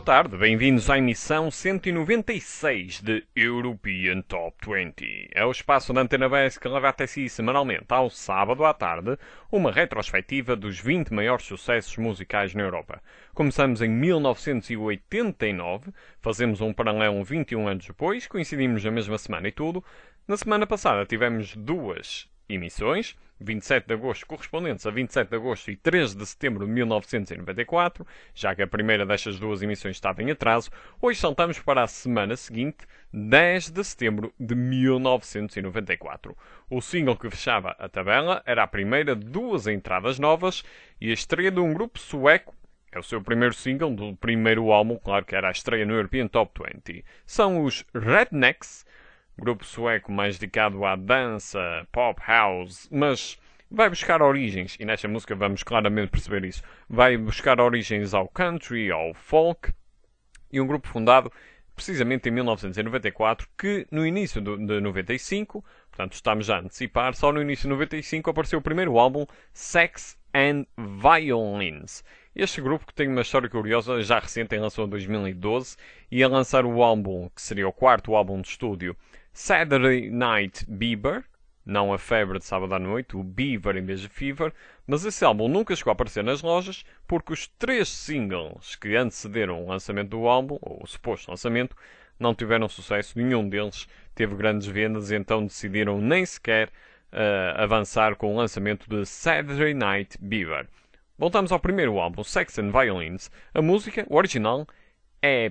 tarde, bem-vindos à emissão 196 de European Top 20. É o espaço da Antena BES que leva até si semanalmente, ao sábado à tarde, uma retrospectiva dos 20 maiores sucessos musicais na Europa. Começamos em 1989, fazemos um paralelo 21 anos depois, coincidimos na mesma semana e tudo. Na semana passada tivemos duas emissões, 27 de agosto correspondentes a 27 de agosto e 13 de setembro de 1994, já que a primeira destas duas emissões estava em atraso. Hoje saltamos para a semana seguinte, 10 de setembro de 1994. O single que fechava a tabela era a primeira de duas entradas novas e a estreia de um grupo sueco. É o seu primeiro single do primeiro álbum, claro que era a estreia no European Top 20. São os Rednecks, grupo sueco mais dedicado à dança, pop, house, mas vai buscar origens, e nesta música vamos claramente perceber isso, vai buscar origens ao country, ao folk, e um grupo fundado precisamente em 1994, que no início de 95, portanto estamos já a antecipar, só no início de 95 apareceu o primeiro álbum, Sex and Violins. Este grupo, que tem uma história curiosa, já recente, em relação a 2012, ia lançar o álbum, que seria o quarto álbum de estúdio, Saturday Night Beaver, não a febre de sábado à noite, o Beaver em vez de Fever, mas esse álbum nunca chegou a aparecer nas lojas porque os três singles que antecederam o lançamento do álbum, ou o suposto lançamento, não tiveram sucesso, nenhum deles teve grandes vendas, e então decidiram nem sequer avançar com o lançamento de Saturday Night Beaver. Voltamos ao primeiro álbum, Sex and Violins. A música, o original, é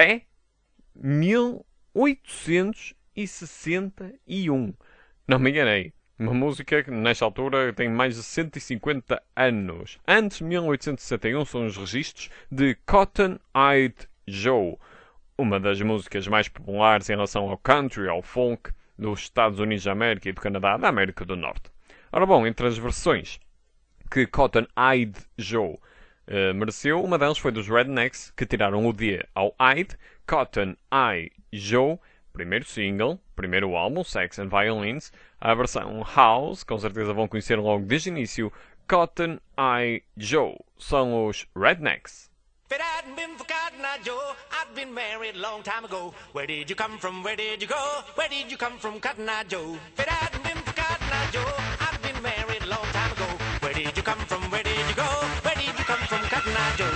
pré-1861. Não me enganei. Uma música que, nesta altura, tem mais de 150 anos. Antes de 1861 são os registros de Cotton Eye Joe, uma das músicas mais populares em relação ao country, ao folk, dos Estados Unidos da América e do Canadá, da América do Norte. Ora bom, entre as versões que Cotton Eye Joe mereceu, uma delas foi dos Rednecks, que tiraram o D ao Eyed. Cotton Eye Joe, primeiro single, primeiro álbum, Sex and Violins. A versão House, com certeza vão conhecer logo desde o início, Cotton Eye Joe. São os Rednecks. If it hadn't been for Cotton Eye Joe, I'd been married a long time ago. Where did you come from? Where did you go? Where did you come from, Cotton Eye Joe? If it hadn't been for Cotton Eye Joe, I'd been married a long time ago. Where did you come from? Where did you go? Where did you come from, Cotton Eye Joe?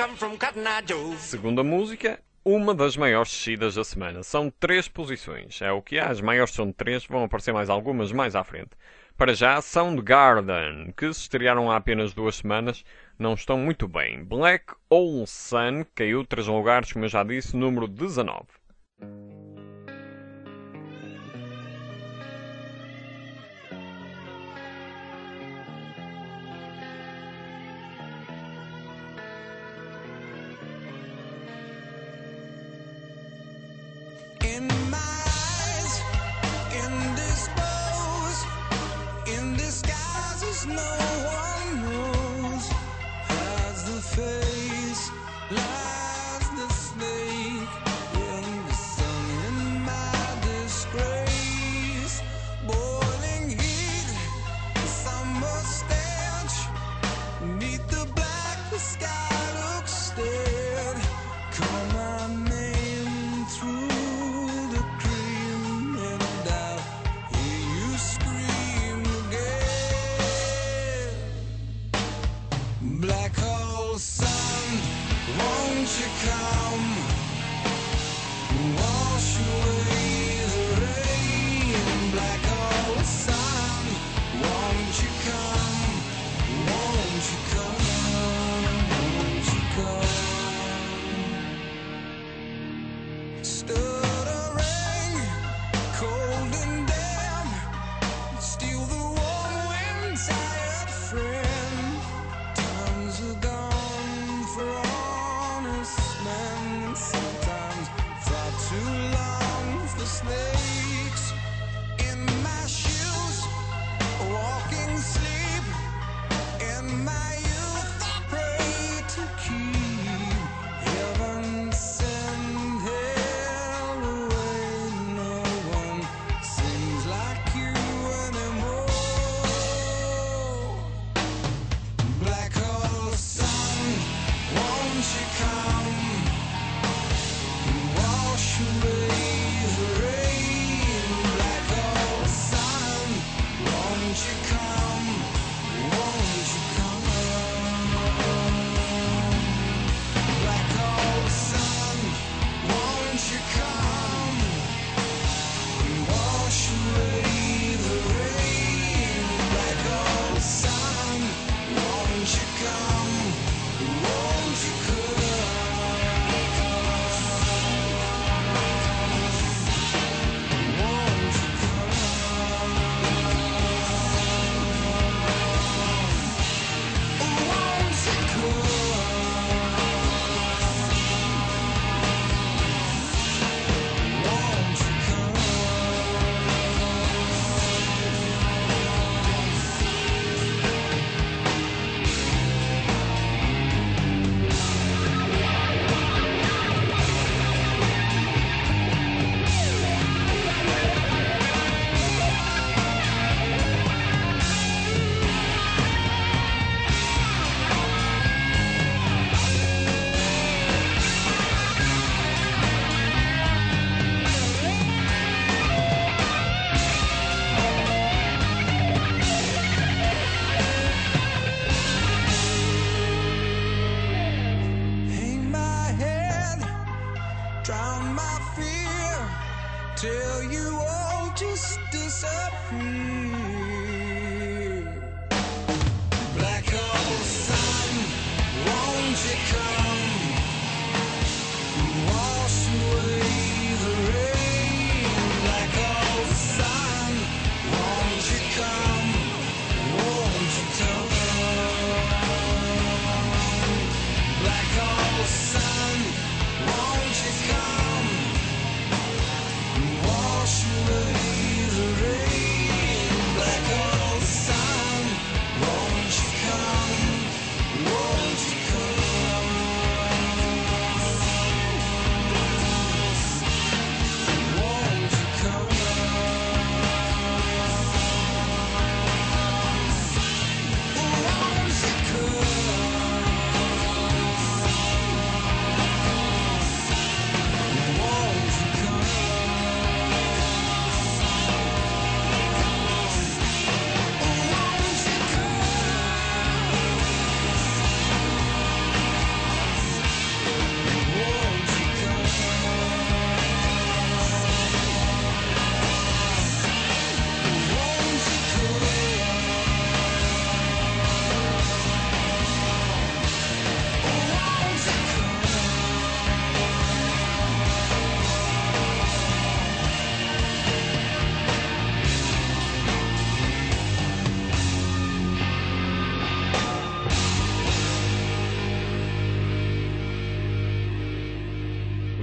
come from Cotton Eye Joe? Segunda música, uma das maiores descidas da semana. São 3 posições. É o que há. As maiores são 3, vão aparecer mais algumas mais à frente. Para já, Soundgarden, que se estrearam há apenas 2 semanas, não estão muito bem. Black Hole Sun caiu 3 lugares, como eu já disse, número 19. In my eyes, indisposed, in disguises no one knows. Hides the face, lies the snake in the sun. In my disgrace, boiling heat, summer stench. Neath the black, the sky looks dead. Call my name through the cream, and I'll hear you scream again. Black hole sun, won't you come? Wash away the rain. Black hole sun, won't you come? Won't you come? Won't you come? Stuttering, cold and damp, steal the warm wind, tired friend. Times are gone for honest men. Sometimes far too long for snakes. In my shoes, walking sleep. In my youth, I pray to keep heaven send hell away. No one seems like you anymore. Black hole sun, won't you come? Wash away the rain. Black hole sun, won't you come? Won't you come? Black hole sun, won't you come? Wash away the rain. Black hole sun, won't you come? Won't you come? Won't you come? Won't you come? Won't you come?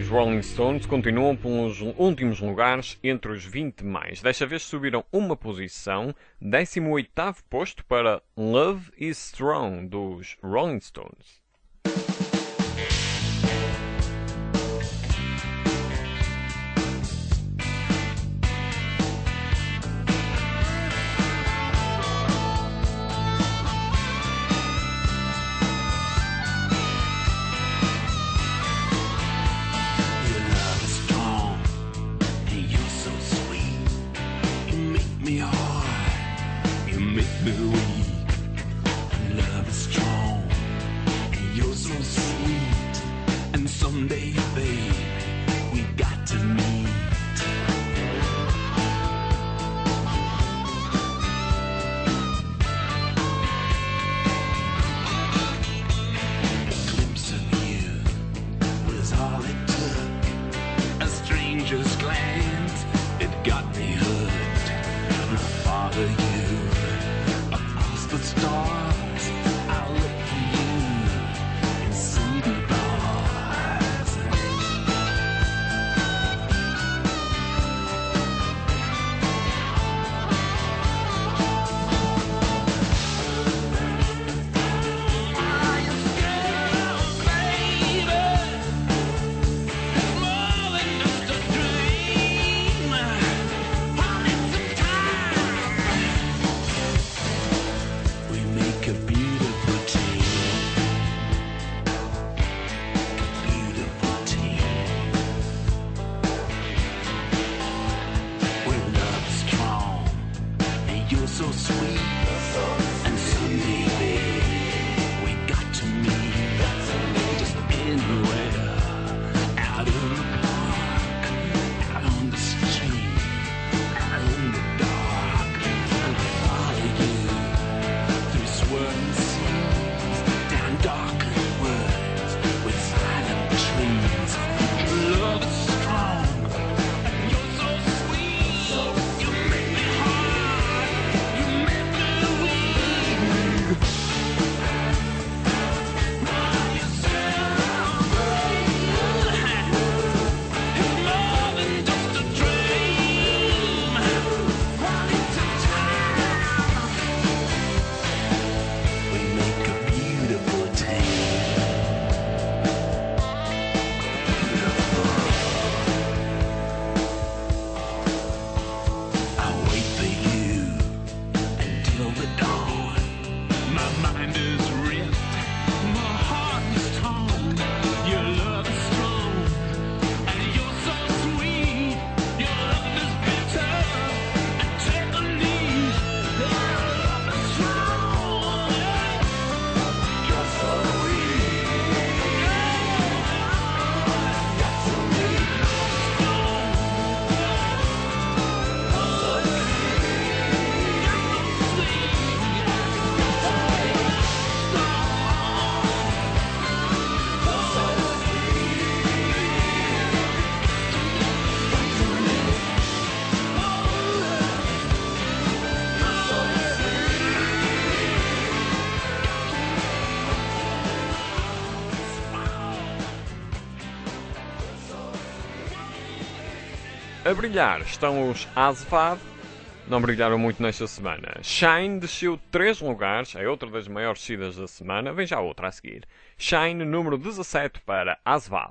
os Rolling Stones continuam pelos últimos lugares entre os 20 mais. Desta vez subiram uma posição, 18º posto para Love is Strong, dos Rolling Stones. Someday, babe, we got to meet. A glimpse of you was all it took. A stranger's glance, it got me hooked. And I follow you across the stars. I'll look for you in city bars. So sweet, and someday, babe, we got to meet. Just anywhere, out in the park, out on the street, out in the dark. I'll follow you through swirling seas, down darkened woods with silent trees. Your love is strong, and you're so sweet. You make me hard. A brilhar estão os Asvad, não brilharam muito nesta semana. Shine desceu 3 lugares, é outra das maiores descidas da semana, vem já outra a seguir. Shine, número 17 para Asvad.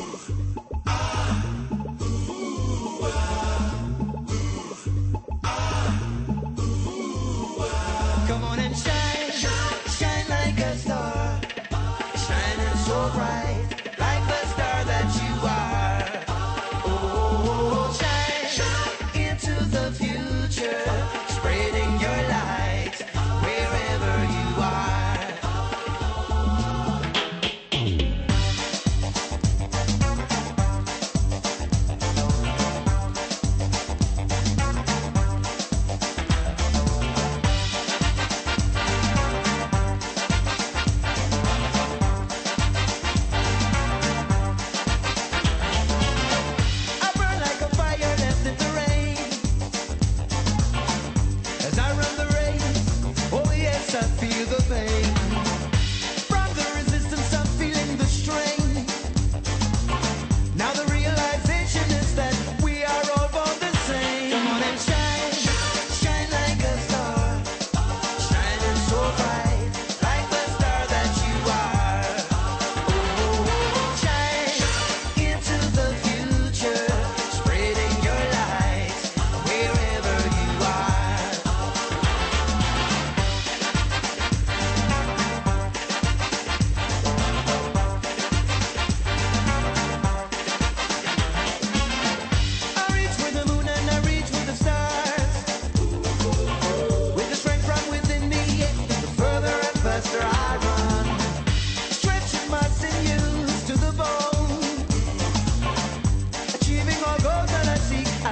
Come on and shine, shine like a star, shining so bright, like the star that you are. Oh, shine into the future, spreading your light wherever you are.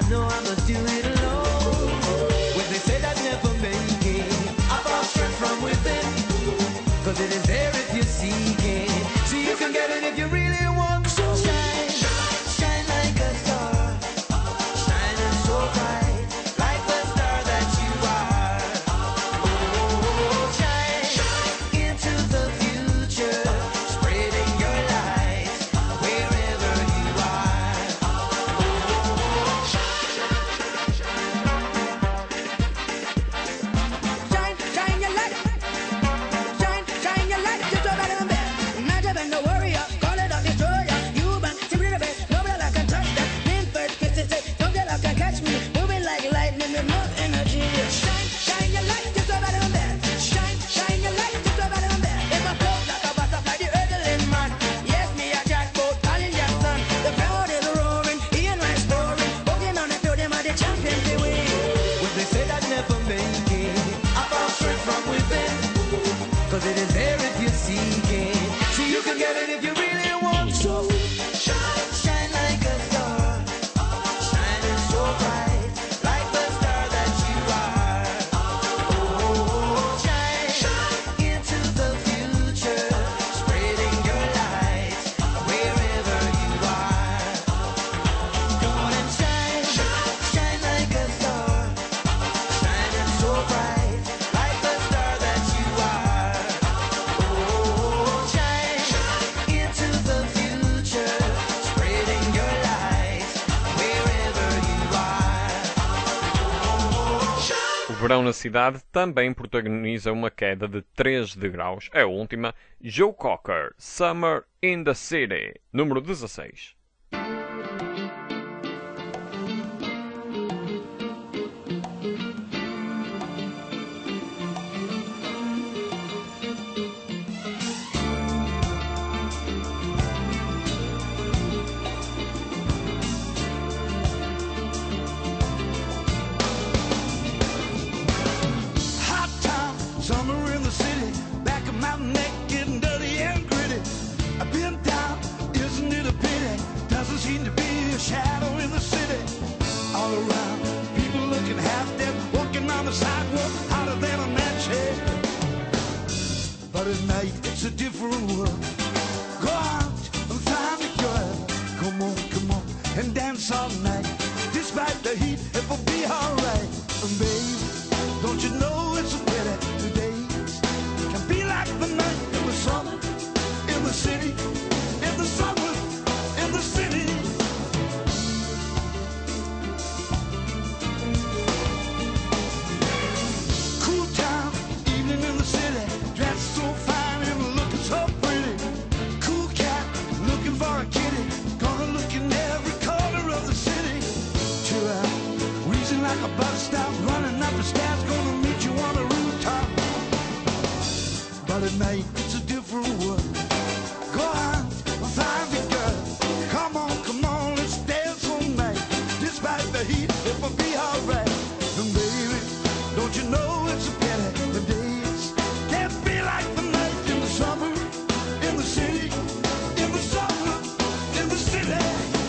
know I must do it alone. When they say that never make it, I found strength from within. Cause it is there if you seek it. See, you can get it if you really want to. Shine, shine like a star. Shining so bright, like the star that you are. Oh, shine into the future, spreading your light wherever you are. Shine, shine your light. Shine your light. Just over them there. Imagine when the warrior, call it a destroyer. You man, simply the best. Nobody like can touch that. Name first, kiss it, say, don't get like can catch me. Moving like lightning with more energy. Shine your light. Just over them there. Shine your light. Just over them there. If I float like a butterfly, the hurdling man. Yes, me a jackboat, calling Jackson. The crowd is roaring, Ian Rice scoring. Walking on the field, them are the champions they win. When they say that never make it, I found strength from within. Cause it is there if you seek it. See, you can get it if you really want to. Shine, shine like a star. Shining so bright, like the star that you are. Oh, shine into the future, spreading your light wherever you are. Come on and shine, shine like a star. Shining so bright, like the star that you are. Oh, shine into the future, spreading your light wherever you are. O verão na cidade também protagoniza uma queda de 3 degraus. É a última. Joe Cocker, Summer in the City, número 16. Hot time, summer in the city. Back of my neck getting dirty and gritty. I've been down, isn't it a pity? Doesn't seem to be a shadow in the city. All around, people looking half dead, walking on the sidewalk, hotter than a match head. But at night, it's a different world. Go out and find a girl. Come on, and dance all night. Despite the heat, it will be alright. And babe, don't you know it's a pity today can be like the night in the summer, in the city, in the summer, in the city. Cool town, evening in the city, dressed so fine and looking so pretty. Cool cat, looking for a kitty, gonna look in every corner of the city. Chill out, wheezing like a bus stop, running up the stairs, gonna meet you on the rooftop. But at night, it's a different world. Go out, find a girl. Come on, let's dance all night. Despite the heat, it will be alright. And baby, don't you know it's a pity the days can't be like the night in the summer, in the city, in the summer, in the city.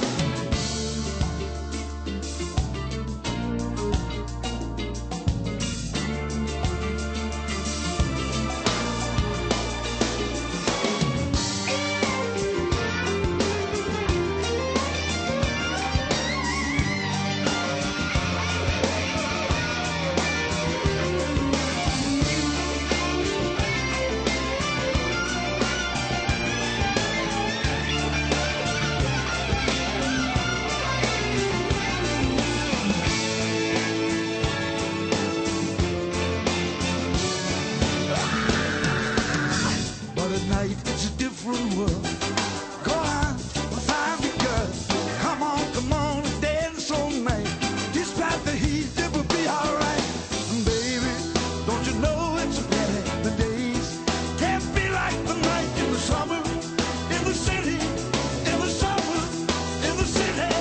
But at night it's a different world. Go out and find a girl. Come on, dance all night. Despite the heat, it will be alright. And baby, don't you know it's a pity the days can't be like the night in the summer, in the city, in the summer, in the city.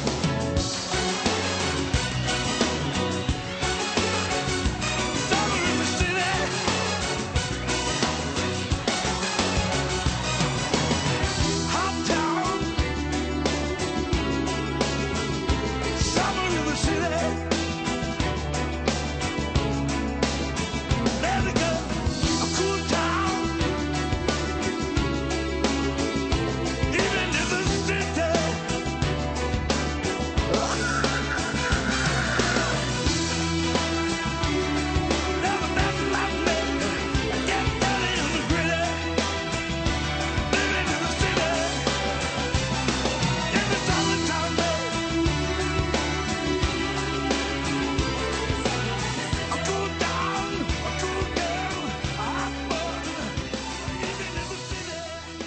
Summer in the city. Hot town.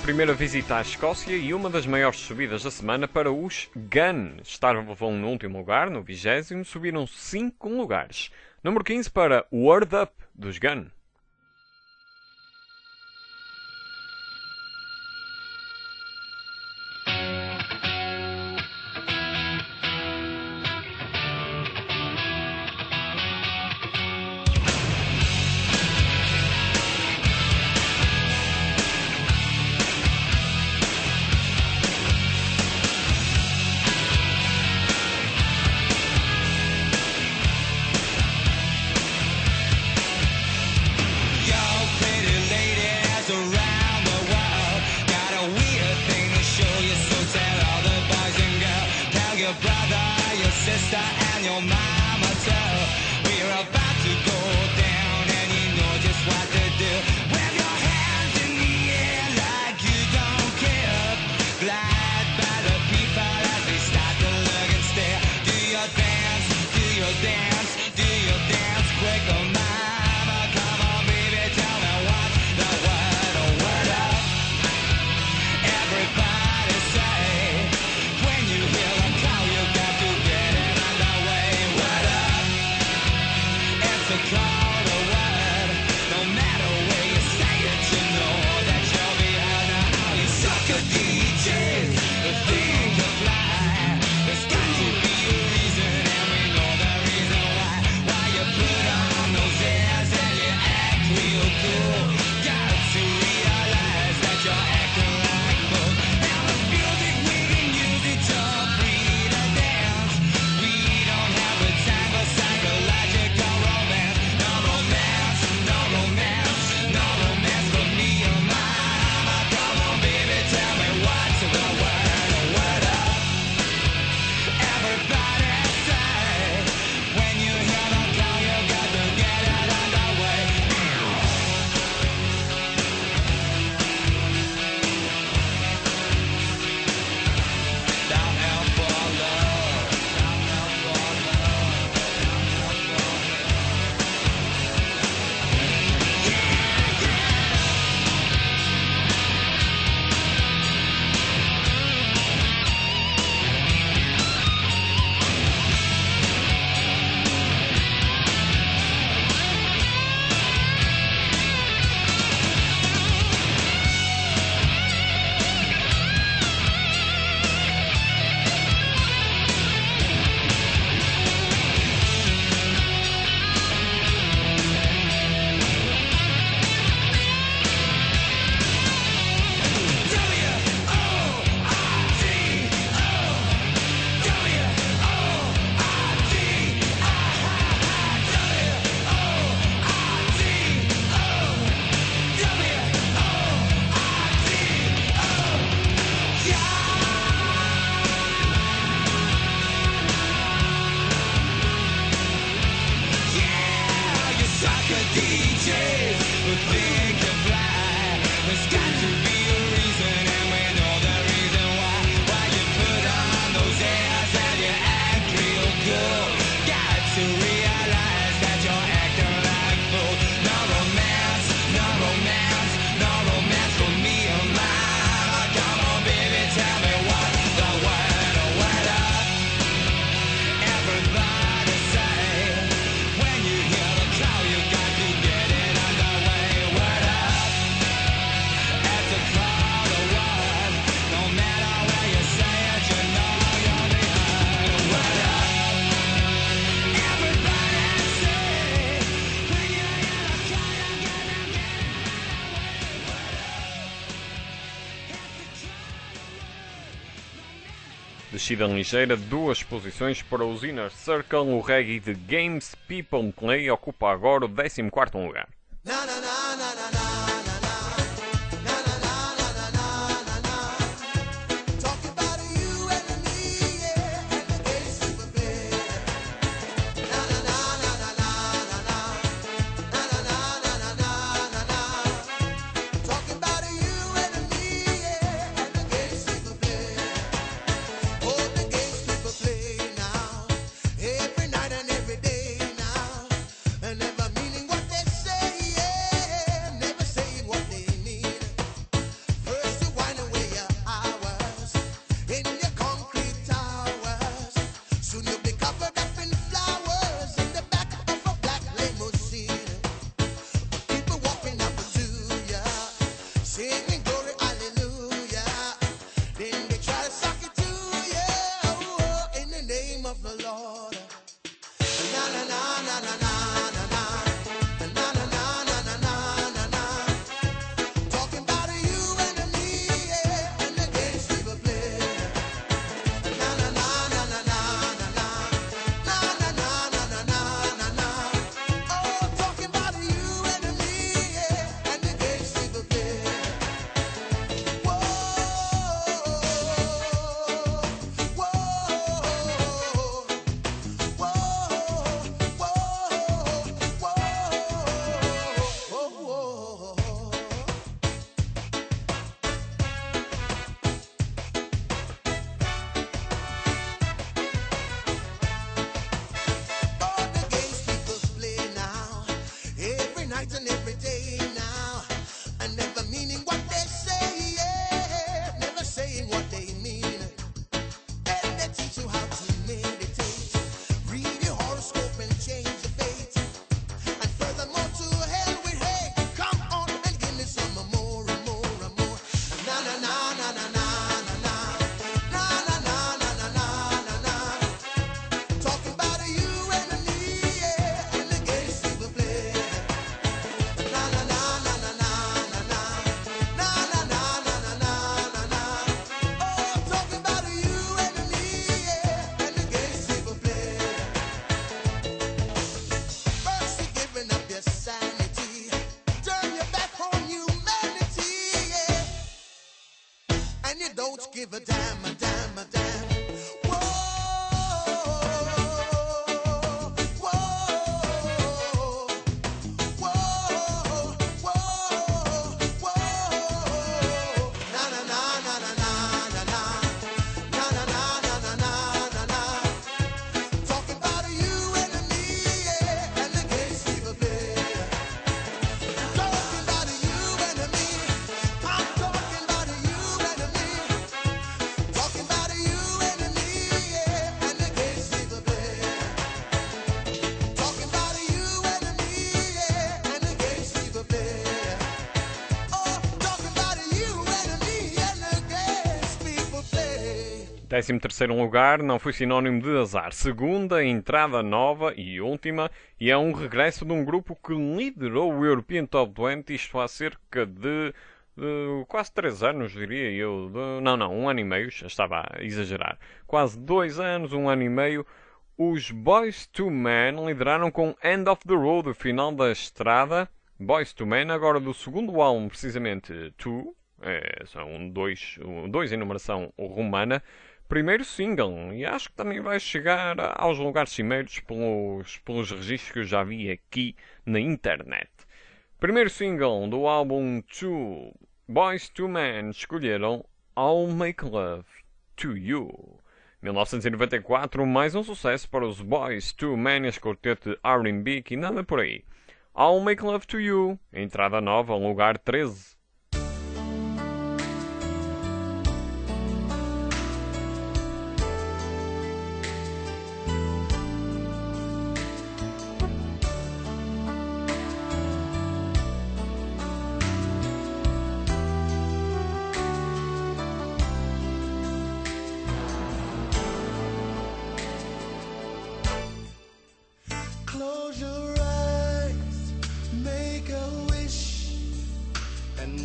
primeira visita à Escócia e uma das maiores subidas da semana para os Gun. Estavam no último lugar, no 20º, subiram 5 lugares. Número 15 para Word Up, dos Gun. Descida ligeira, 2 posições para os Inner Circle. O reggae de Games People Play ocupa agora o 14º lugar. Every night and every day now, and never meaning what they say. and you don't give a damn, a damn, a damn. Whoa, whoa, whoa, whoa, whoa. Na na na na na na na na na na na na na na. Talking about you and me, yeah, and the case we play. Talking about you and me. I'm talking about you and me. Talking about you and me, yeah, and the case we play. Talking about you and me, yeah, and the case we play. Oh, talking about you and me and the case people play. 13º lugar não foi sinónimo de azar. Segunda entrada nova e última, e é um regresso de um grupo que liderou o European Top 20, isto há cerca de quase 3 anos, diria eu. Não, 1 ano e meio, já estava a exagerar. Quase 2 anos, 1 ano e meio. Os Boyz II Men lideraram com End of the Road, o final da estrada. Boyz II Men, agora do segundo álbum, precisamente Two, são dois em numeração romana. Primeiro single, e acho que também vai chegar aos lugares cimeiros pelos registros que eu já vi aqui na internet. Primeiro single do álbum Two, Boyz II Men escolheram I'll Make Love to You. 1994, mais um sucesso para os Boyz II Men, este quarteto de R&B que nada por aí. I'll Make Love to You, entrada nova, lugar 13. Close your eyes, make a wish, and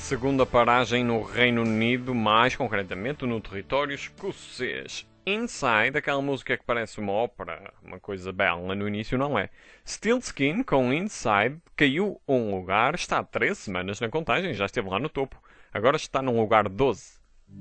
Segunda paragem no Reino Unido, mais concretamente no território escocês. Inside, aquela música que parece uma ópera, uma coisa bela no início, não é. Stiltskin com Inside caiu um lugar, está há 3 semanas na contagem, já esteve lá no topo. Agora está num lugar 12.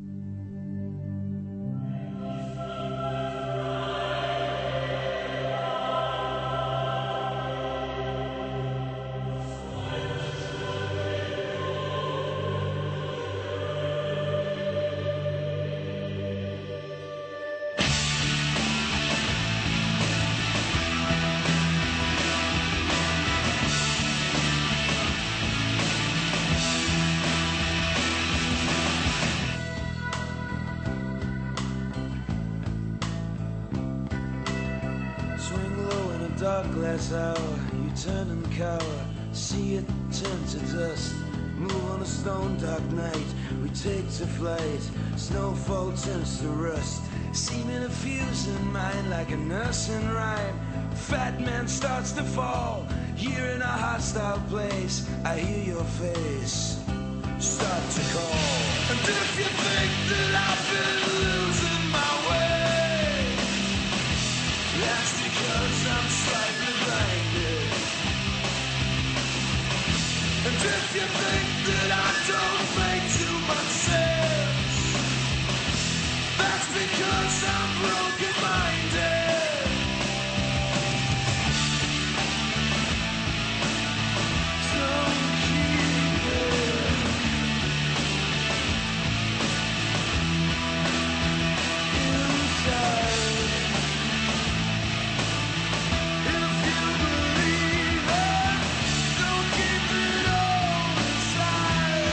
Swing low in a dark glass hour, you turn and cower, see it turn to dust. Move on a stone dark night, we take to flight, snowfall turns to rust. Seeming to fuse in mind like a nursing rhyme. Fat man starts to fall, here in a hostile place, I hear your face start to call. And if you think that I've been losing my way, that's because I'm slightly blinded. And if you think that I don't make too much sense, that's because I'm broken-minded. Don't keep it inside. If you believe it, don't keep it all inside.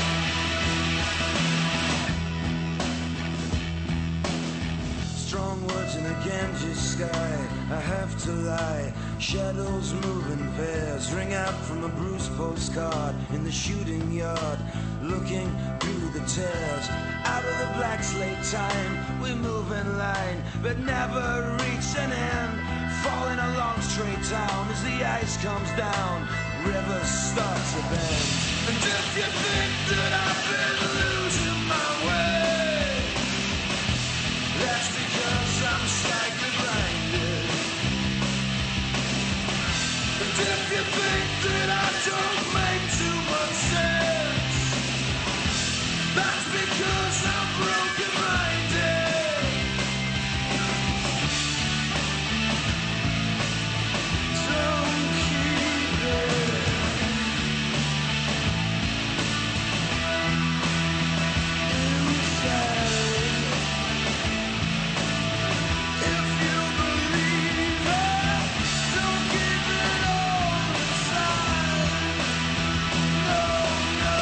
Strong words in a Ganges sky, I have to lie. Shadows move in pairs, ring out from a bruised postcard in the shooting yard, looking through the tears. Out of the black slate time, we move in line, but never reach an end. Falling along straight down as the ice comes down, rivers start to bend. And if you think that I've been losing my way, that's because I'm slightly blinded. And if you think that I don't make too much sense, that's because I'm broken-minded. Don't keep it inside. If you believe it, don't keep it all inside. No, no.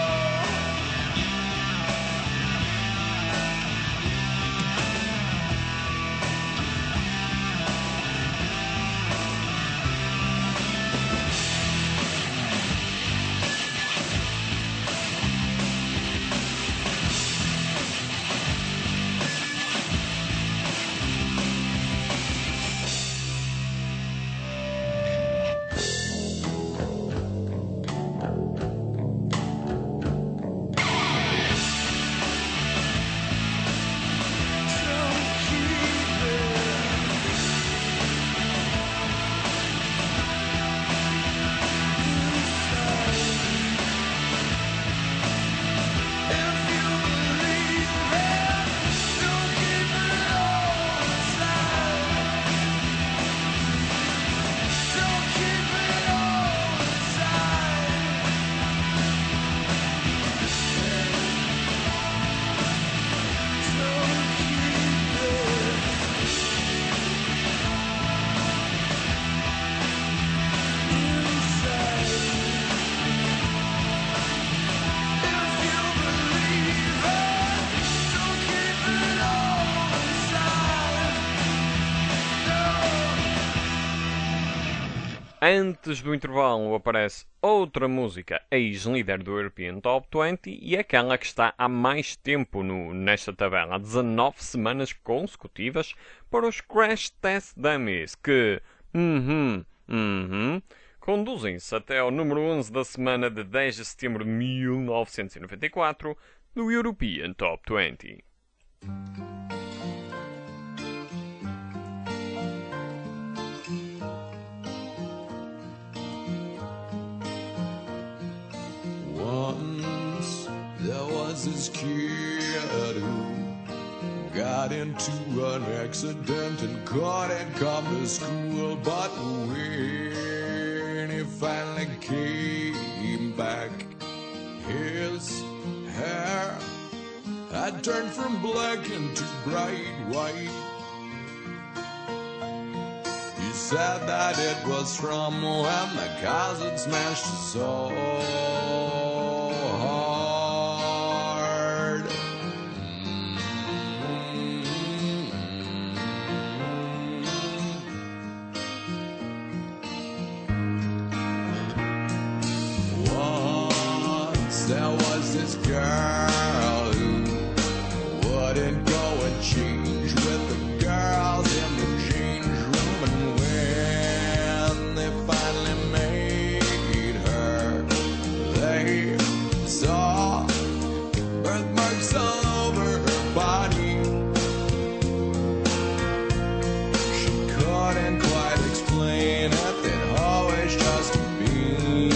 Don't keep it Antes do intervalo aparece outra música, ex-líder do European Top 20 e aquela que está há mais tempo nesta tabela, 19 semanas consecutivas para os Crash Test Dummies, que, conduzem-se até ao número 11 da semana de 10 de setembro de 1994 do European Top 20. Once there was this kid who got into an accident and couldn't come to school. But when he finally came back, his hair had turned from black into bright white. He said that it was from when the cars had smashed his soul. There was this girl who wouldn't go and change with the girls in the change room. And when they finally made her, they saw birthmarks all over her body. She couldn't quite explain it, they'd always just been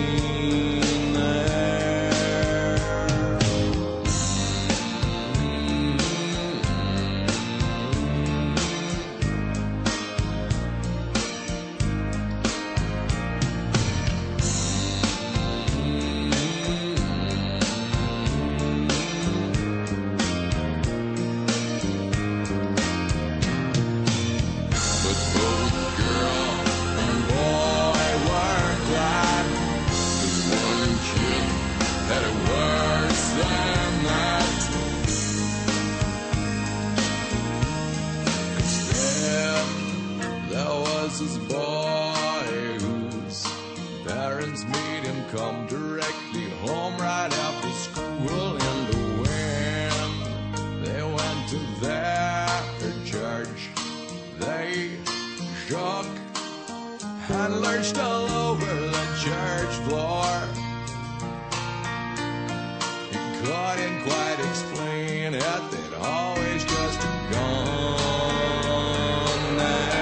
this boy whose parents made him come directly home right after school. And when they went to their church, they shook and lurched all over the church floor. He couldn't quite explain it, they'd always just gone there.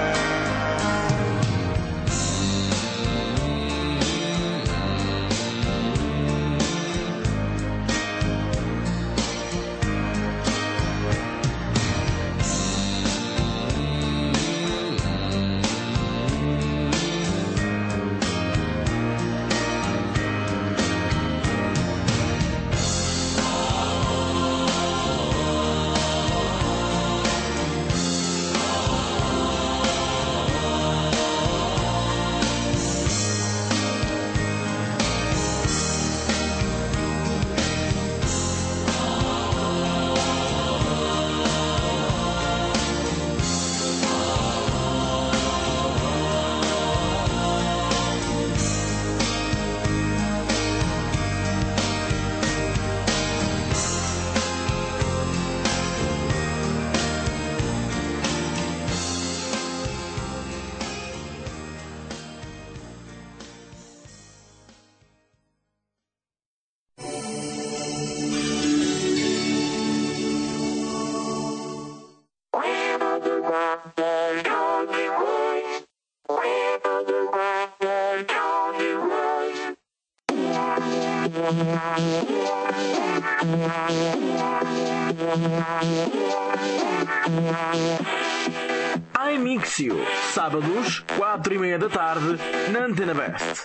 iMixio, sábados, 4:30 da tarde, na Antena Best.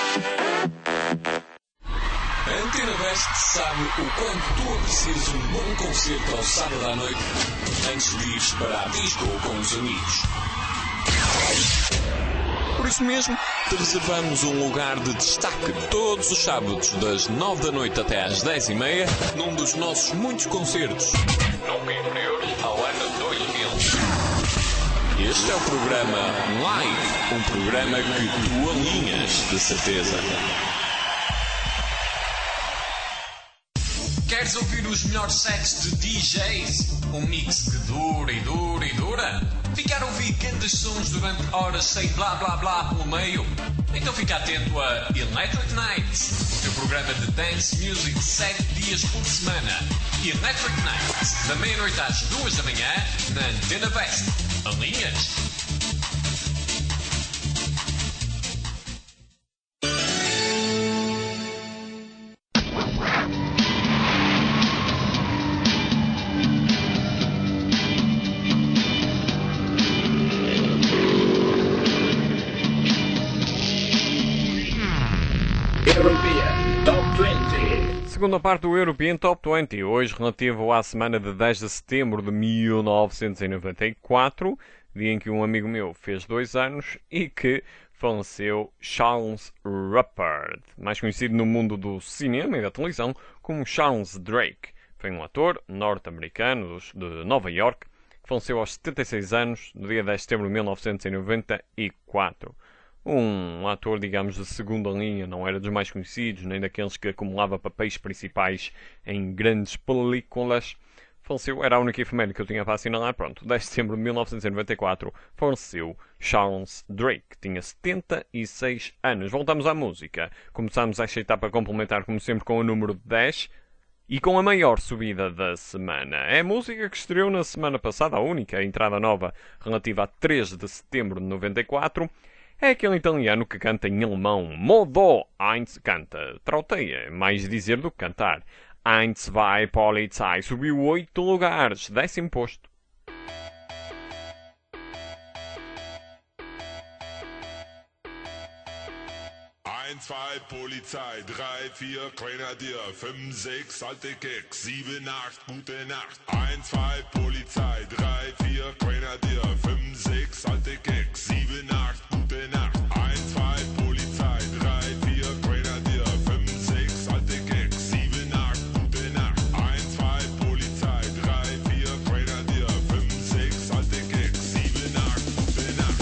A Antena Best sabe o quanto tu aprecias um bom concerto ao sábado à noite antes de ires para a disco com os amigos. Por isso mesmo, te reservamos um lugar de destaque todos os sábados das 9 da noite até às 10:30 num dos nossos muitos concertos nunca inferiores ao ano 2000. Este é o programa Live, um programa que tu alinhas de certeza. Queres ouvir os melhores sets de DJs? Um mix que dura e dura e dura? Ficar a ouvir grandes sons durante horas sem blá blá blá pelo meio? Então fica atento a Electric Nights, o teu programa de dance music 7 dias por semana. Electric Nights, da meia-noite às 2 da manhã, na Antena West. Alinhas? European Top 20. Segunda parte do European Top 20, hoje relativo à semana de 10 de setembro de 1994, dia em que um amigo meu fez 2 anos e que faleceu Charles Ruppert, mais conhecido no mundo do cinema e da televisão como Charles Drake. Foi um ator norte-americano de Nova York que faleceu aos 76 anos, no dia 10 de setembro de 1994. Um ator, digamos, de segunda linha, não era dos mais conhecidos, nem daqueles que acumulava papéis principais em grandes películas. Faleceu, era a única efeméride que eu tinha para assinalar. Pronto, 10 de setembro de 1994, faleceu Charles Drake, tinha 76 anos. Voltamos à música. Começamos esta etapa a complementar, como sempre, com o número 10 e com a maior subida da semana. É a música que estreou na semana passada, a única entrada nova relativa a 3 de setembro de 94. É aquele italiano que canta em alemão. Modo eins canta. Trauteia, mais dizer do que cantar. Eins, zwei, Polizei. Subiu 8 lugares. 10º posto. Eins, zwei, Polizei, 3, 4, Grenadier, 5, 6, alte Keks, 7, 8, gute Nacht. 1, 2, Polizei, 3, 4, Grenadier, 5, 6, alte Keks, 7, 8, gute Nacht. 1, 2, Polizei, 3, 4, Grenadier, 5, 6, alte Keks, 7, 8, gute Nacht. 1, 2, Polizei, 3, 4, Grenadier, 5, 6, alte Keks, 7, 8, gute Nacht.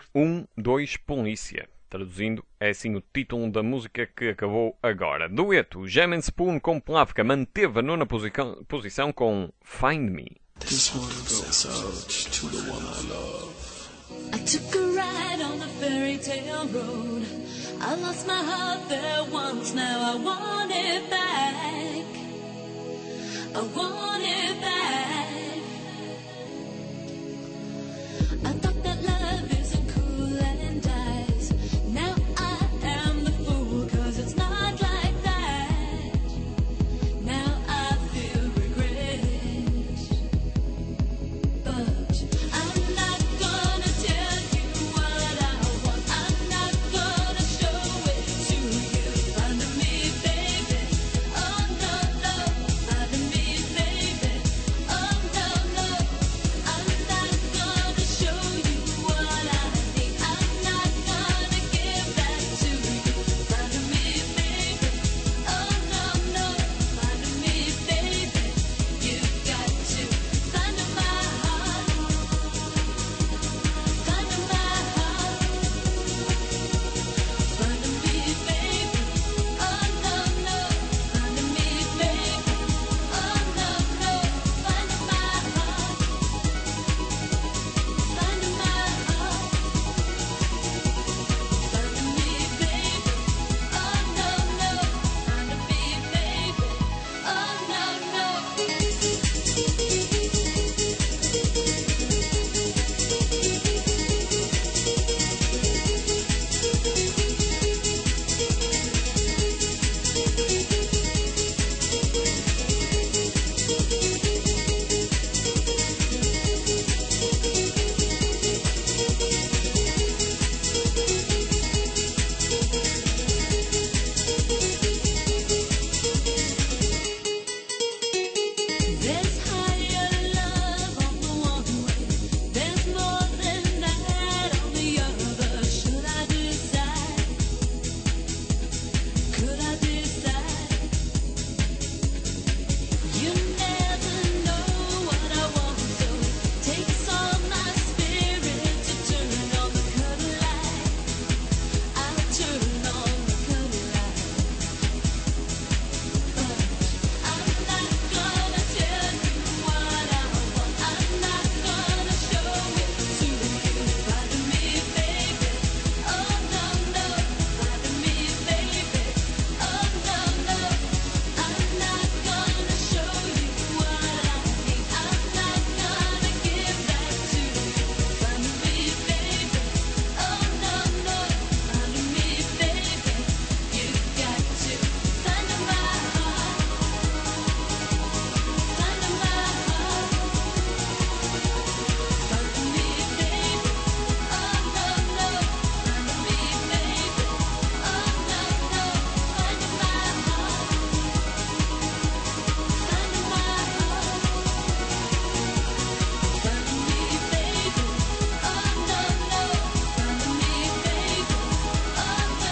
2 Polícia. Traduzindo, é assim o título da música que acabou agora. Dueto, Jam and Spoon com Plavka manteve a nona posição com Find Me. This one goes out to the one I love. I took a ride on the fairy tale road. I lost my heart there once, now I want it back. I want it back. I thought that love isn't cool and dies. Now I am the fool, 'cause it's not like that. Now I feel regret. But I'm not gonna tell you what I want. I'm not gonna show it to you. Find me, baby. Oh no, no. Find me, baby. Oh no, no. I'm not gonna show you what I need. I'm not gonna give that to you. Find me, baby. Oh no, no. Find me, baby. You got to find my heart. Find my heart. Find me, baby. Oh no, no. Find me, baby. Oh no, no. Find my heart. Find my heart. Find me, baby. Oh no, no. Find me, baby. Oh no, no. There's higher love on the one way. There's more than that on the other. Should I decide? Could I decide? You never know what I want, so it takes all my spirit to turn on the cuddle light. I'll turn on the cuddle light. But I'm not gonna tell you what I want. I'm not gonna show it to you. Find me, baby. Oh no, no. Find me, baby. Oh no, no. I'm not gonna show you what I need. I'm not gonna give that to you. Find me, baby. Oh no, no. Find me, baby. You got to find my heart. Find my heart. Find me, baby. Oh no, no. Find me, baby. Oh no, no. Find my heart. Find my heart. Find me, baby. Oh no, no. Find me, baby. Oh no,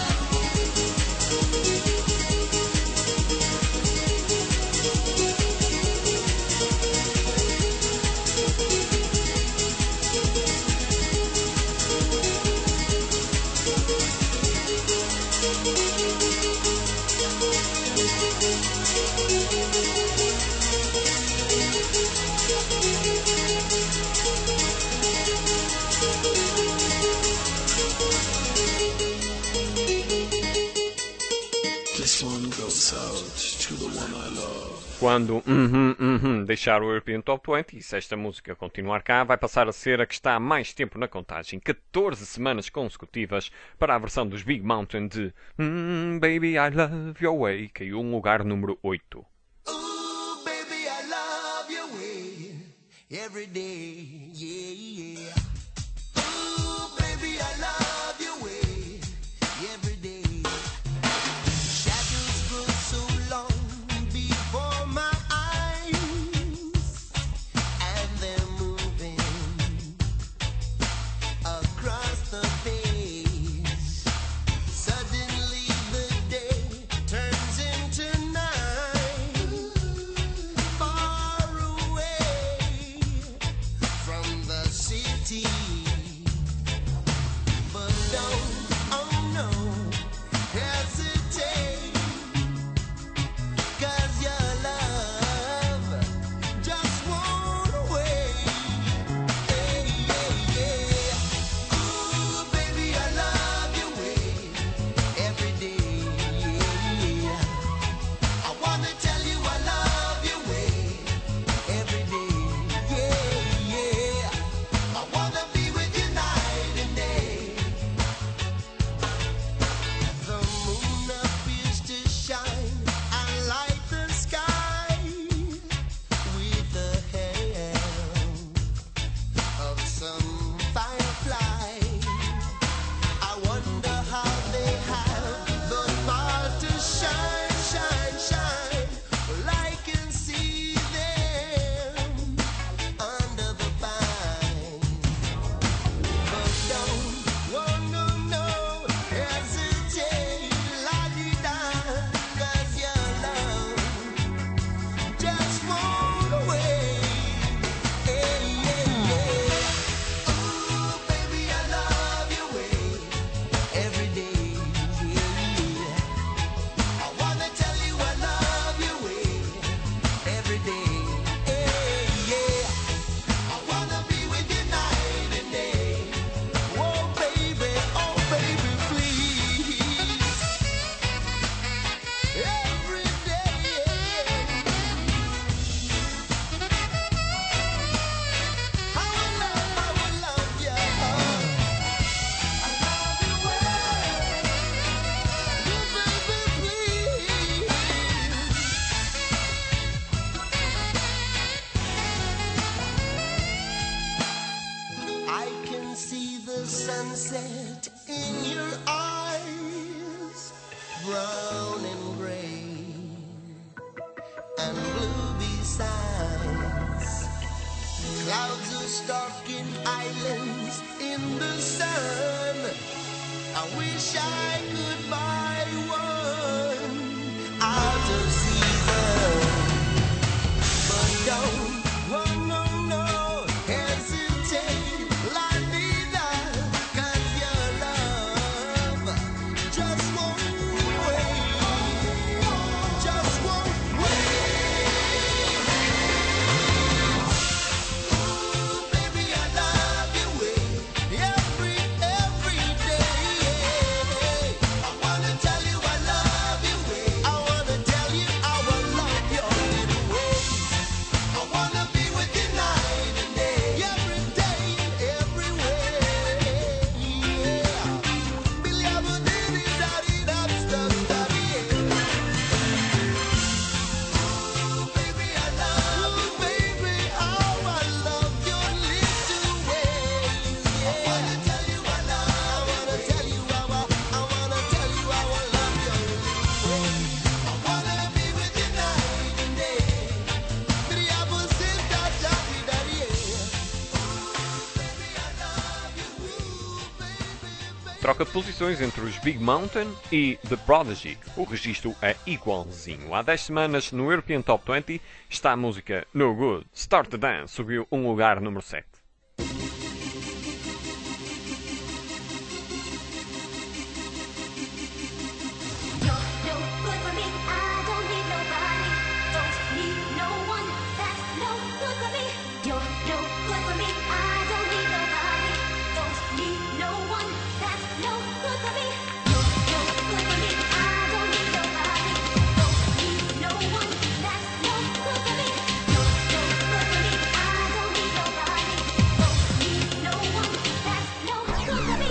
This one goes out to the one I love. Quando deixar o European Top 20, e se esta música continuar cá, vai passar a ser a que está há mais tempo na contagem. 14 semanas consecutivas para a versão dos Big Mountain de Baby I Love Your Way, caiu um lugar número 8. Ooh, baby, I love your way every day, yeah, yeah. Ooh, baby, I love your way every day. Shadows grow so long before my eyes, and they're moving across the face. Suddenly the day turns into night, far away from the city. brown and gray and blue besides. Clouds are stalking islands in the sun. I wish I could buy one out of season, but don't, oh no, no, hesitate, la vida, 'cause your love just won't wait, just won't wait. Ooh, baby, I love you every day. I wanna tell you I love you. I wanna tell you I will love your little ways. I wanna be with you night and day, every day, everywhere. Yeah. Billy, I will diddy daddy that's stuff daddy. Ooh, baby, I love you, baby. Oh, I love your little ways. I wanna tell you I love. I wanna tell you I wanna tell you I will love your little ways. I wanna be with you night and day. Billy, I will sit down daddy daddy. Baby, I love you, baby. Troca de posições entre os Big Mountain e The Prodigy. O registro é igualzinho. Há 10 semanas, no European Top 20, está a música No Good. Start the Dance subiu um lugar, número 7. You're no good for me. I don't need nobody. Don't need no one. That's no good for me. You're no good for me. I don't need nobody. Don't need no one. That's no good for me. You're no good for me. I don't need nobody. Don't need no one. That's no good for me. You're no good for me. I don't need nobody. Don't need no one. That's no good for me.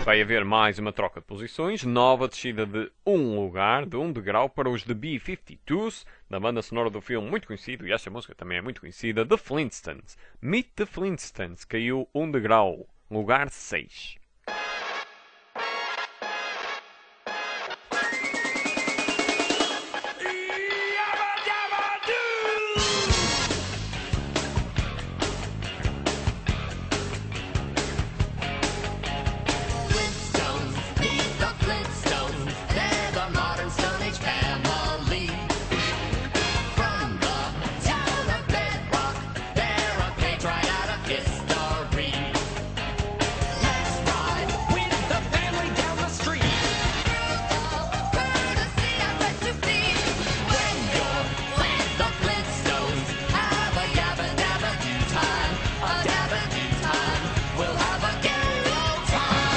Vai haver mais uma troca de posições, nova descida de um lugar, de um degrau, para os The B-52s, da banda sonora do filme muito conhecido, e esta música também é muito conhecida, The Flintstones. Meet the Flintstones caiu um degrau, lugar 6. Flintstones, meet the Flintstones. They're the modern Stone Age family. From the town of Bedrock, they're a page right out of history. Let's ride with the family down the street. Courtesy of what you see. When you're with the Flintstones, have a yabba dabba do time. A dabba do time. We'll have a gay old time.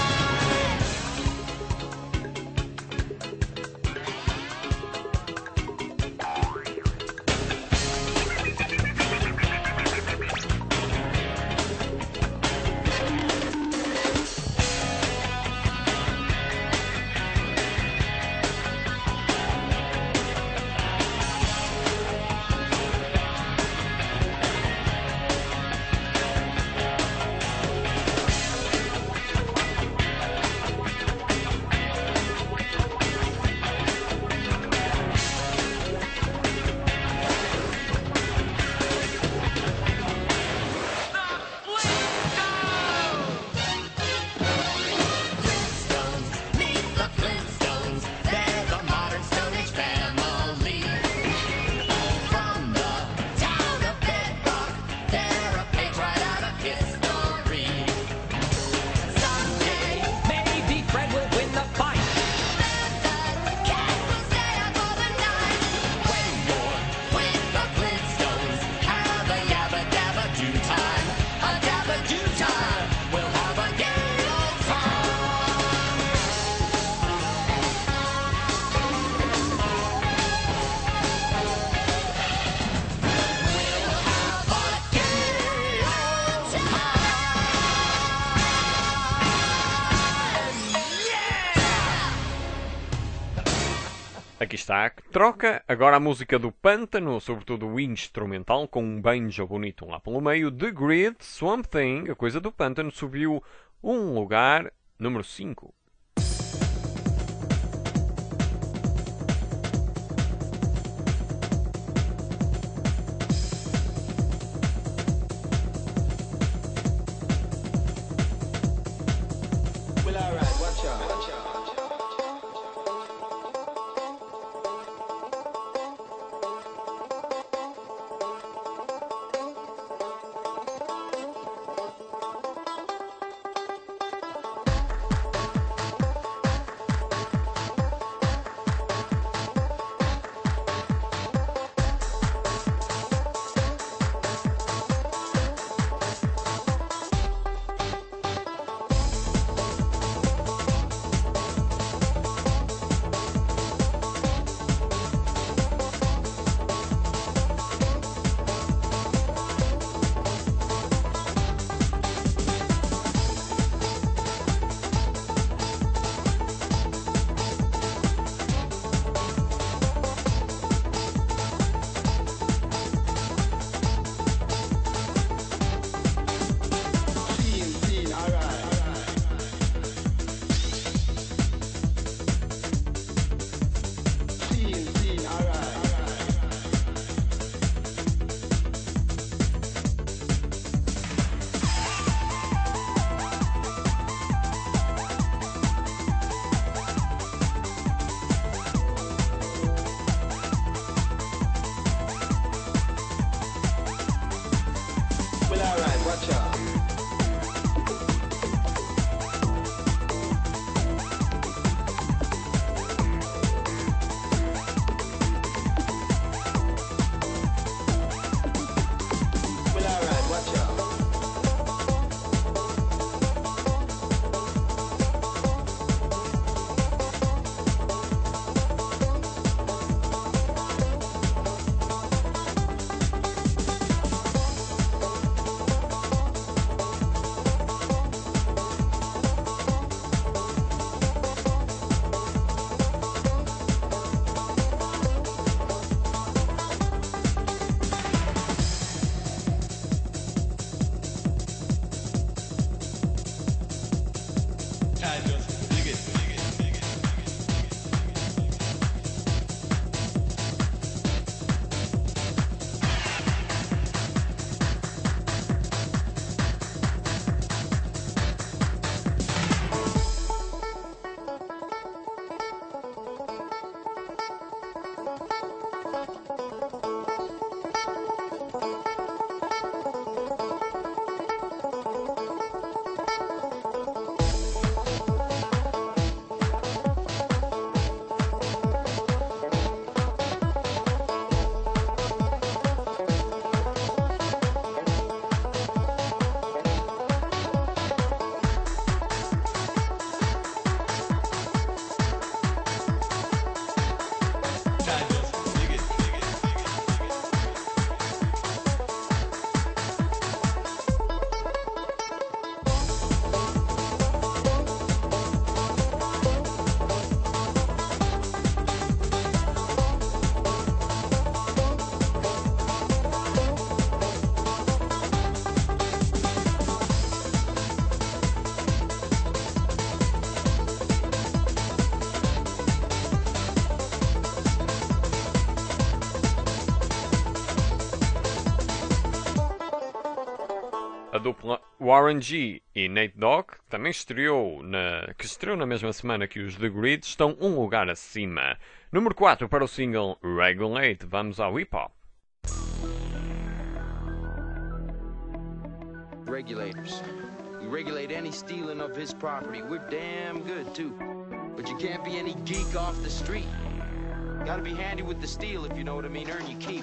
Flintstones, meet the Flintstones. They're the modern Stone Age family. From the town of Bedrock, they're a page right out of history. Someday, maybe Fred will win the fight. Cat will stay up all the night. When you're with the Flintstones, have a yabba dabba do time. A dabba do time. We'll have a gay old time. Aqui está, troca agora a música do Pântano, sobretudo o instrumental, com um banjo bonito lá pelo meio. The Grid, Swamp Thing, a coisa do Pântano, subiu um lugar, número 5. Well, alright, watch out. Scene, alright. Scene, alright. Well, alright, watch out. Well, alright, watch out. just dig it, dig it, dig it. A dupla Warren G e Nate Dogg, que estreou na mesma semana que os The Grid, estão um lugar acima. Número 4 para o single Regulate. Vamos ao hip hop. Regulators. We regulate any stealing of his property. We're damn good, too. But you can't be any geek off the street. Gotta be handy with the steel, if you know what I mean. Earn your keep.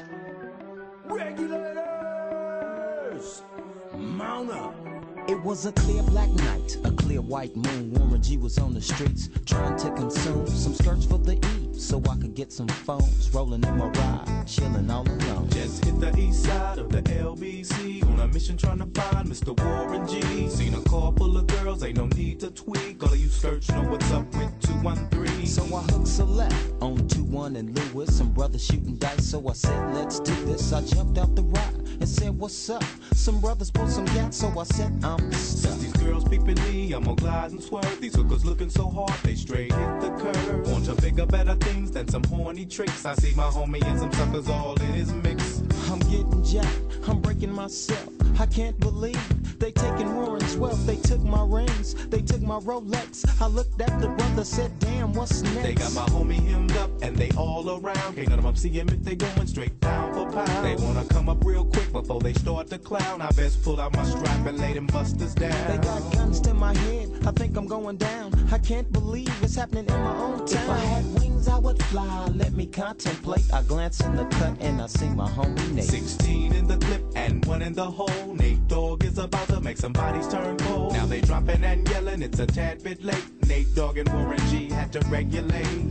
Regulators! Mount up! It was a clear black night, a clear white moon. Warren G was on the streets, trying to consume some skirts for the E, so I could get some phones. Rolling in my ride, chilling all alone. Just hit the east side of the LBC on a mission trying to find Mr. Warren G. Seen a car full of girls, ain't no need to tweak. All of you search know what's up with 213. So I hooked a left on 21 and Lewis. Some brothers shooting dice, so I said, let's do this. I jumped out the ride and said, what's up? Some brothers pulled some gas, so I said, I'm stuck. Since these girls peeping me, I'm gonna glide and swerve. These hookers looking so hard, they straight hit the curve. Want to bigger, better things than some horny tricks. I see my homie and some suckers all in his mix. I'm getting jacked, I'm breaking myself. I can't believe they taking Warren's wealth. They took my rings, they took my Rolex. I looked at the brother, said, damn, what's next? They got my homie hemmed up and they all around. Can't none of them see him if they going straight down for pound. They wanna come up real quick before they start to clown. I best pull out my strap and lay them busters down. They got guns to my head, I think I'm going down. I can't believe it's happening in my own town. If I had wings, I would fly, let me contemplate. I glance in the cut and I see my homie Nate. 16 in the clip and 1 in the hole. Nate Dogg is about to make some bodies turn cold. Now they dropping and yelling, it's a tad bit late. Nate Dogg and Warren G had to regulate.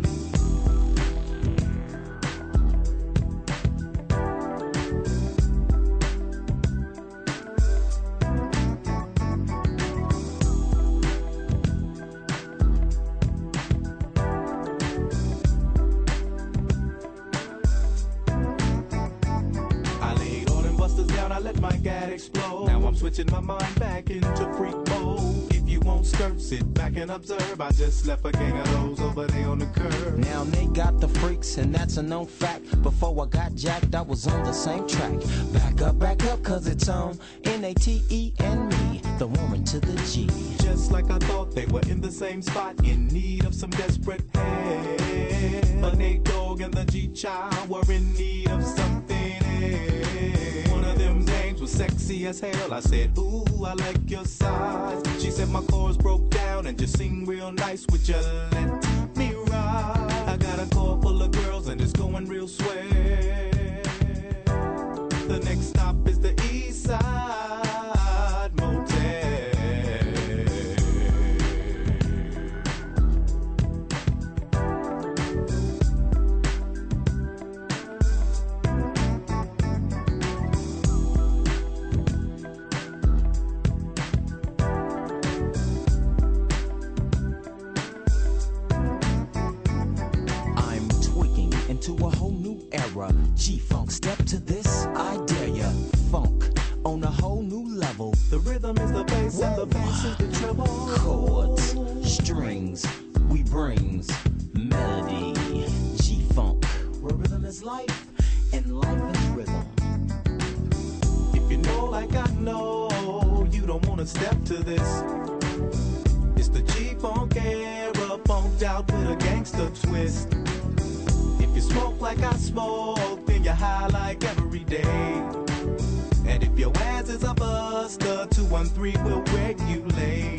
I let my gat explode. Now I'm switching my mind back into freak mode. If you won't skirt, sit back and observe. I just left a gang of those over there on the curb. Now they got the freaks, and that's a known fact. Before I got jacked, I was on the same track. Back up, cause it's on N-A-T-E and me, the Warren to the G. Just like I thought, they were in the same spot, in need of some desperate help. But Nate Dogg and the G-Child were in need of something else. One of them dames was sexy as hell. I said, ooh, I like your size. She said my chords broke down and just sing real nice. Would you let me ride? I got a car full of girls and it's going real swell. The next stop is the East Side Motel. To a whole new era, G-Funk, step to this, I dare ya. whole new level. The rhythm is the bass and the bass is the treble. Chords, strings, we brings melody, G-funk. Where rhythm is life and life is rhythm. If you know like I know, you don't wanna step to this. It's the G-funk era, funked out with a gangster twist. If you smoke like I smoke, then you're high like every day. And if your ass is a buster, 213 will regulate.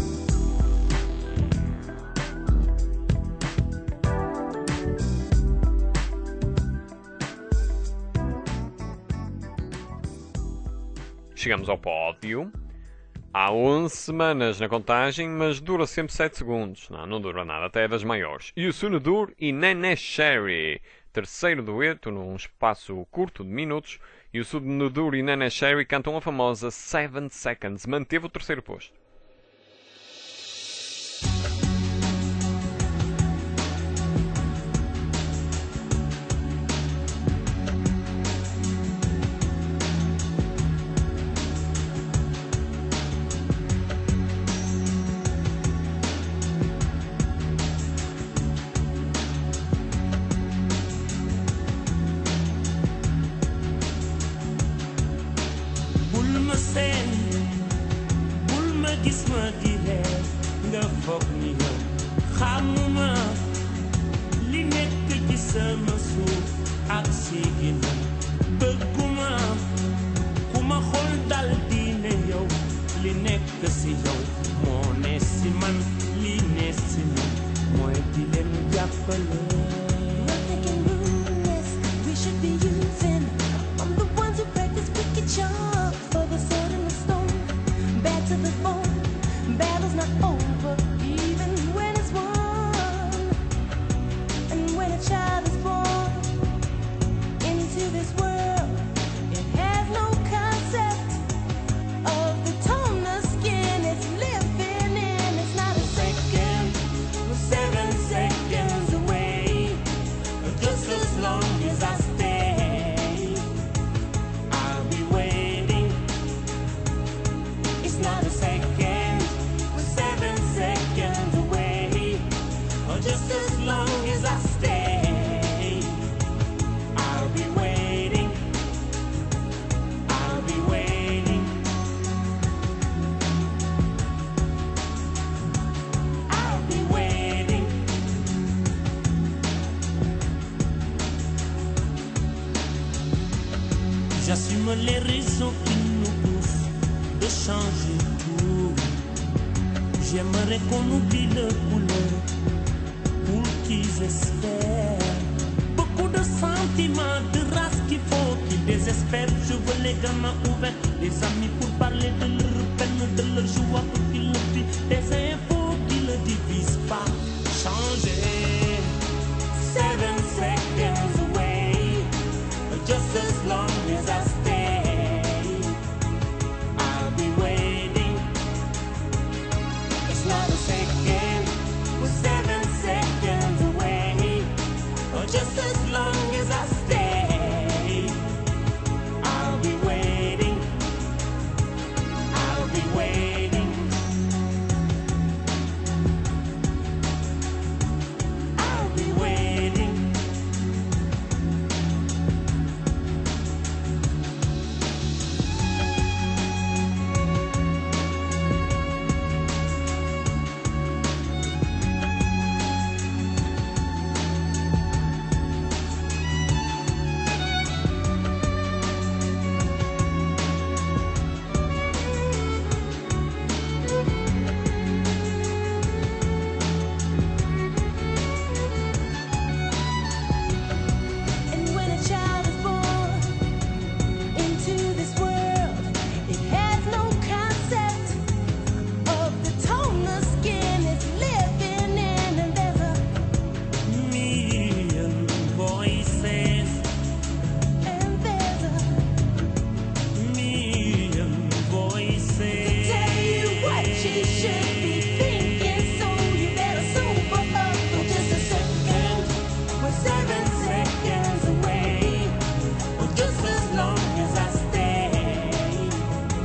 Chegamos ao pódio. Há 11 semanas na contagem, mas dura sempre 7 segundos. Não dura nada, até é das maiores. E o Sunadur e Nene Cherry. Terceiro dueto num espaço curto de minutos. E o Sunadur e Nene Cherry cantam a famosa 7 Seconds. Manteve o terceiro posto. bul ma seen bul ma gis ma di leer nga foog ni yow xamuma li nekk ci sama suuf ak si ginnaaw bëgguma ku ma xool dal di ne yow li nekk si yow moo ne si man li ne si man mooy di leen jàppale. We should be using. I'm the ones who practice wicked charms for the sword and the stone. Back to the bone. Battle's not over, even when it's won. And when a child is born into this world, it has no concept of the tone the skin it's living in. It's not a second, we're 7 seconds away. Just as long as I stay, I'll be waiting. It's not a second, we're 7 seconds away. Just as long as I stay, I'll be waiting. I'll be waiting. I'll be waiting. J'assume les raisons qui nous poussent de changer tout. J'aimerais qu'on oublie le couleur pour qu'ils espèrent. Beaucoup de sentiments, de race qu'il faut qu'ils désespèrent. Je veux les gamins ouverts, les amis pour parler de leur peine, de leur joie pour qu'ils le vivent. Des infos qui ne divisent pas. Changer. 7 seconds away. Just as long as I stay, I'll be waiting. It's not a second, we're 7 seconds away. Just as long as I stay, I'll be waiting. I'll be waiting. I'll be waiting. And when a child is born into this world, it has no concept of the tone the skin is living in. And there's a Million voices, and there's a million voices. tell you what you should be thinking. So you better sober up for just a second. We're 7 seconds away. Just as long as I stay,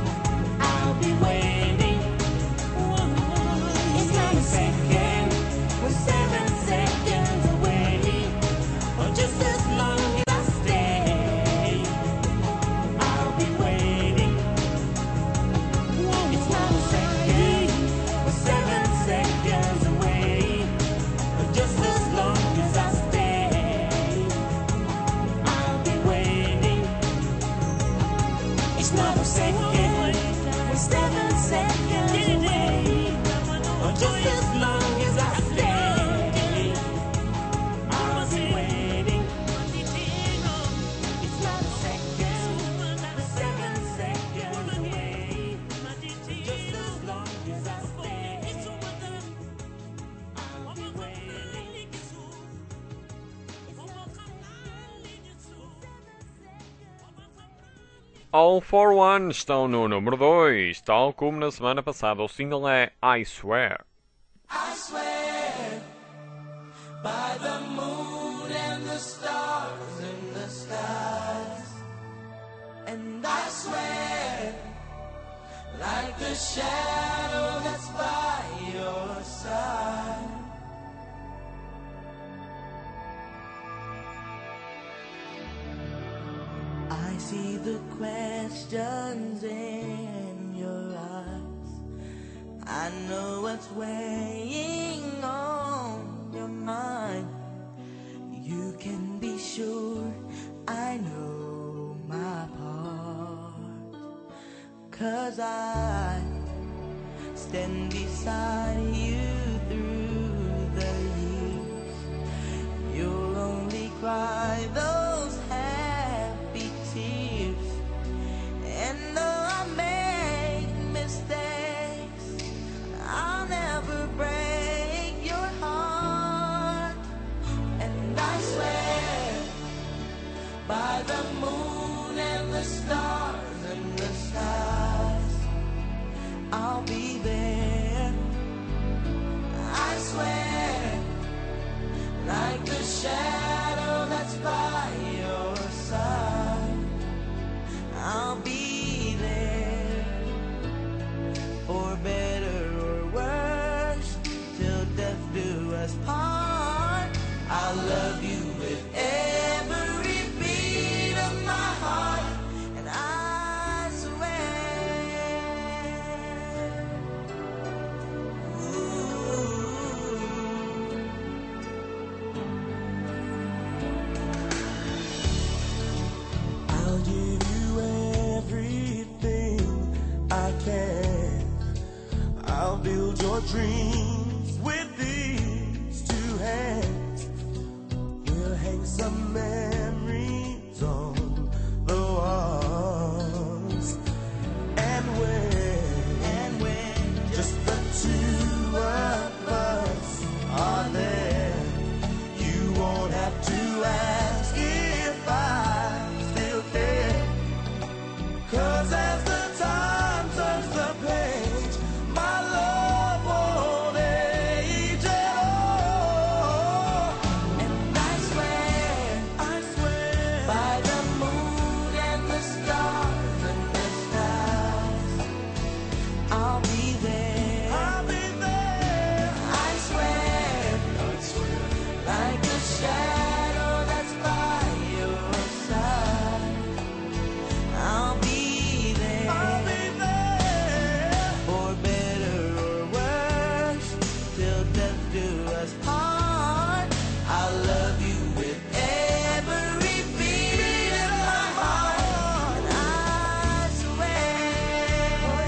All for One estão no número 2, tal como na semana passada. O single é I Swear. I swear by the moon and the stars in the skies, and I swear like the shadow that's by your side. I see the questions in your eyes. I know what's weighing on your mind. You can be sure I know my part, 'cause I stand beside you through the years. You'll only cry those happy tears, and though I make mistakes, I'll never break your heart. And I swear by the moon and the stars and the skies, I'll be there. I swear like the shadow that's by your side, I'll be there. For better or worse, till death do us part. I'll love you with every beat of my heart, and I swear. I'll give you everything I can. I'll build your dreams with these two hands. We'll hang some memories on the walls. And when just the two of us are there, you won't have to ask if I still care. 'Cause as the time turns the page, my love won't age at all. And I swear by the moon and the stars and the skies, I'll be there. I swear like the shadow that's by your side, I'll be there. For better or worse, till death do us part. I'll love you with every beat of my heart, and I swear.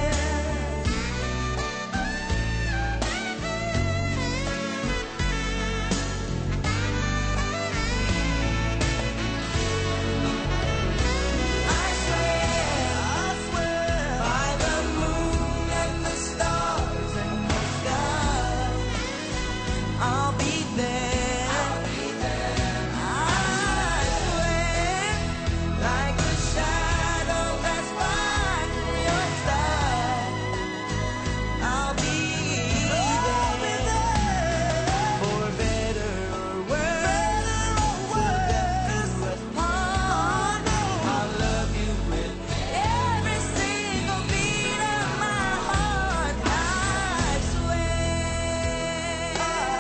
I swear by the moon and the stars and the sky, I'll be there. I swear like the shadow that's by your side, I'll be there. For better or worse, till death do us part. I'll love you with every single beat of my heart. I swear.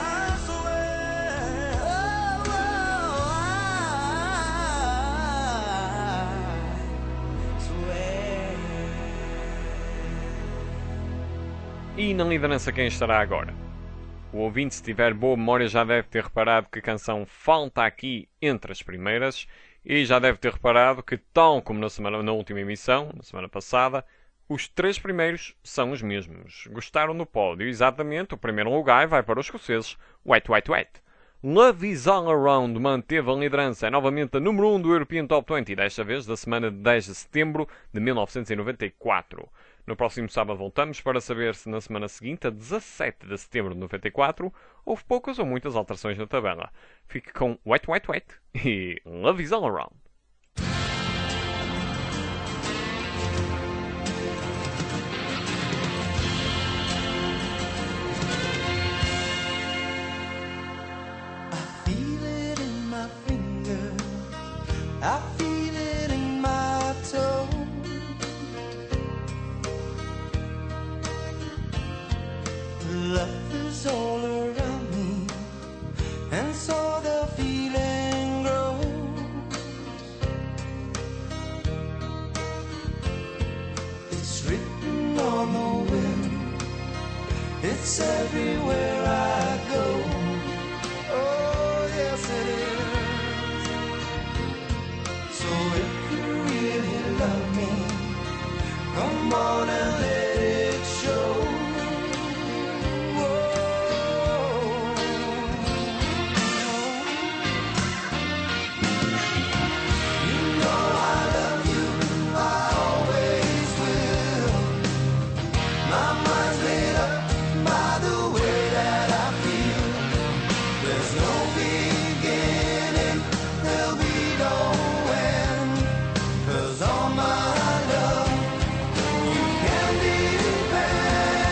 E na liderança quem estará agora? O ouvinte, se tiver boa memória, já deve ter reparado que a canção falta aqui entre as primeiras e já deve ter reparado que, tal como na última emissão, na semana passada, os três primeiros são os mesmos. Gostaram do pódio. Exatamente, o primeiro lugar vai para os escoceses Wet Wet Wet. Love Is All Around manteve a liderança, é novamente a número 1 do European Top 20, desta vez da semana de 10 de setembro de 1994. No próximo sábado voltamos para saber se na semana seguinte, a 17 de setembro de 94, houve poucas ou muitas alterações na tabela. Fique com Wet Wet Wet e Love Is All Around. is all around me, and so the feeling grows. It's written on the wind, it's everywhere I go. Oh, yes it is. So if you really love me, come on and let it show. You know I love you, I always will. My mind's made up by the way that I feel. There's no beginning, there'll be no end. 'Cause all my love you can depend.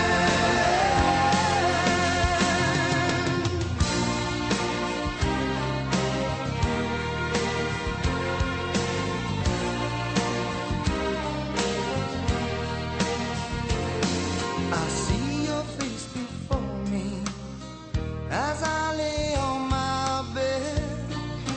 I see your face before me as I lay on my bed.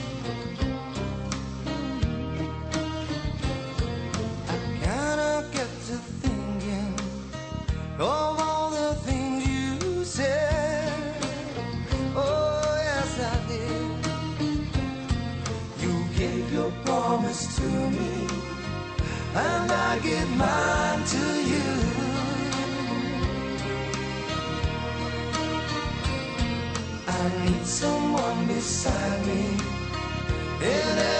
I kinda get to thinking of all the things you said. Oh, yes, I did. You gave your promise to me, and I give mine to you. I need someone beside me in